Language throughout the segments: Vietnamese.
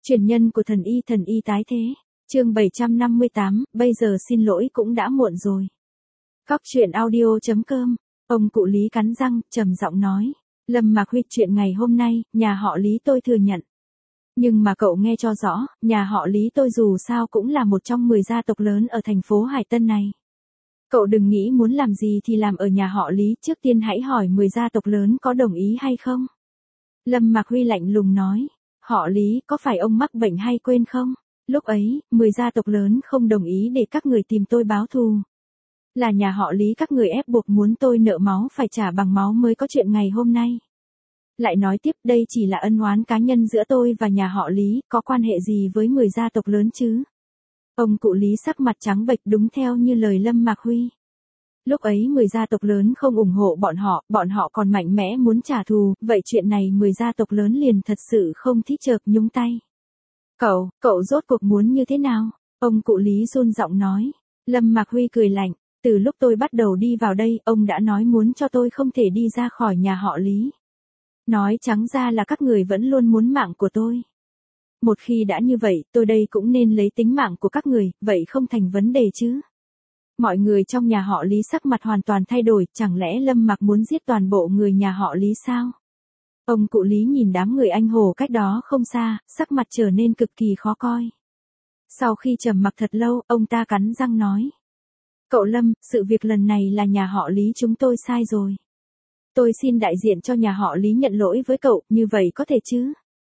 Truyền nhân của thần y tái thế. Chương 758, bây giờ xin lỗi cũng đã muộn rồi. Góc truyện audio.com. Ông cụ Lý cắn răng, trầm giọng nói. Lâm Mạc Huy, chuyện ngày hôm nay, nhà họ Lý tôi thừa nhận. Nhưng mà cậu nghe cho rõ, nhà họ Lý tôi dù sao cũng là một trong 10 gia tộc lớn ở thành phố Hải Tân này. Cậu đừng nghĩ muốn làm gì thì làm ở nhà họ Lý, trước tiên hãy hỏi 10 gia tộc lớn có đồng ý hay không. Lâm Mạc Huy lạnh lùng nói. Họ Lý, có phải ông mắc bệnh hay quên không? Lúc ấy, 10 gia tộc lớn không đồng ý để các người tìm tôi báo thù. Là nhà họ Lý các người ép buộc muốn tôi nợ máu phải trả bằng máu mới có chuyện ngày hôm nay. Lại nói tiếp, đây chỉ là ân oán cá nhân giữa tôi và nhà họ Lý, có quan hệ gì với 10 gia tộc lớn chứ? Ông cụ Lý sắc mặt trắng bệch đúng theo như lời Lâm Mạc Huy. Lúc ấy 10 gia tộc lớn không ủng hộ bọn họ còn mạnh mẽ muốn trả thù, vậy chuyện này 10 gia tộc lớn liền thật sự không thích chợp nhúng tay. Cậu rốt cuộc muốn như thế nào? Ông cụ Lý run giọng nói. Lâm Mạc Huy cười lạnh, từ lúc tôi bắt đầu đi vào đây, ông đã nói muốn cho tôi không thể đi ra khỏi nhà họ Lý. Nói trắng ra là các người vẫn luôn muốn mạng của tôi. Một khi đã như vậy, tôi đây cũng nên lấy tính mạng của các người, vậy không thành vấn đề chứ. Mọi người trong nhà họ Lý sắc mặt hoàn toàn thay đổi, chẳng lẽ Lâm Mạc muốn giết toàn bộ người nhà họ Lý sao? Ông cụ Lý nhìn đám người anh hồ cách đó không xa, sắc mặt trở nên cực kỳ khó coi. Sau khi trầm mặc thật lâu, ông ta cắn răng nói. Cậu Lâm, sự việc lần này là nhà họ Lý chúng tôi sai rồi. Tôi xin đại diện cho nhà họ Lý nhận lỗi với cậu, như vậy có thể chứ?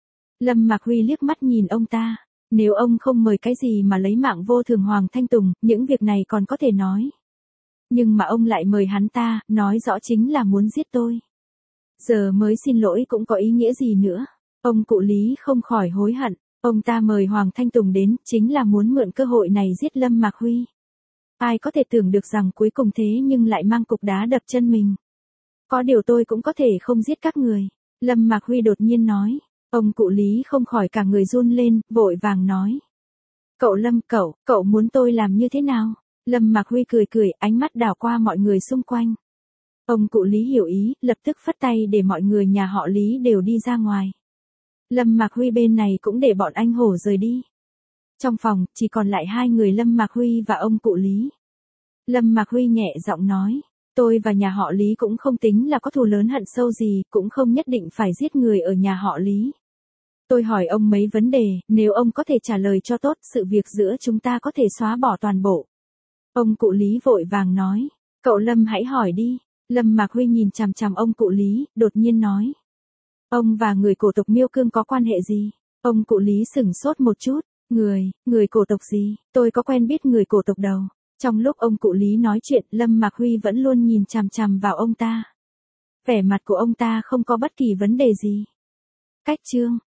Lâm Mạc Huy liếc mắt nhìn ông ta. Nếu ông không mời cái gì mà lấy mạng vô thường Hoàng Thanh Tùng, những việc này còn có thể nói. Nhưng mà ông lại mời hắn ta, nói rõ chính là muốn giết tôi. Giờ mới xin lỗi cũng có ý nghĩa gì nữa. Ông cụ Lý không khỏi hối hận. Ông ta mời Hoàng Thanh Tùng đến, chính là muốn mượn cơ hội này giết Lâm Mạc Huy. Ai có thể tưởng được rằng cuối cùng thế nhưng lại mang cục đá đập chân mình. Có điều tôi cũng có thể không giết các người. Lâm Mạc Huy đột nhiên nói. Ông cụ Lý không khỏi cả người run lên, vội vàng nói. Cậu Lâm, cậu muốn tôi làm như thế nào? Lâm Mạc Huy cười, ánh mắt đảo qua mọi người xung quanh. Ông cụ Lý hiểu ý, lập tức phất tay để mọi người nhà họ Lý đều đi ra ngoài. Lâm Mạc Huy bên này cũng để bọn anh hổ rời đi. Trong phòng, chỉ còn lại hai người Lâm Mạc Huy và ông cụ Lý. Lâm Mạc Huy nhẹ giọng nói. Tôi và nhà họ Lý cũng không tính là có thù lớn hận sâu gì, cũng không nhất định phải giết người ở nhà họ Lý. Tôi hỏi ông mấy vấn đề, nếu ông có thể trả lời cho tốt, sự việc giữa chúng ta có thể xóa bỏ toàn bộ. Ông cụ Lý vội vàng nói. Cậu Lâm hãy hỏi đi. Lâm Mạc Huy nhìn chằm chằm ông cụ Lý, đột nhiên nói. Ông và người cổ tộc Miêu Cương có quan hệ gì? Ông cụ Lý sửng sốt một chút. Người cổ tộc gì? Tôi có quen biết người cổ tộc đâu. Trong lúc ông cụ Lý nói chuyện, Lâm Mạc Huy vẫn luôn nhìn chằm chằm vào ông ta. Vẻ mặt của ông ta không có bất kỳ vấn đề gì. Cách chương